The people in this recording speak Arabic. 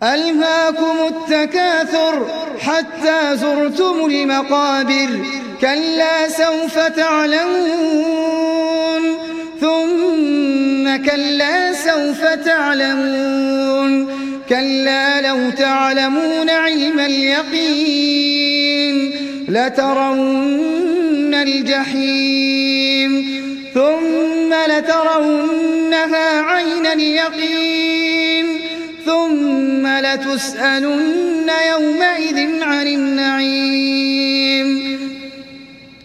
ألهاكم التكاثر حتى زرتم المقابر كلا سوف تعلمون ثم كلا سوف تعلمون كلا لو تعلمون علم اليقين لترون الجحيم ثم لترونها عين اليقين ثم لتسألن يومئذ عن النعيم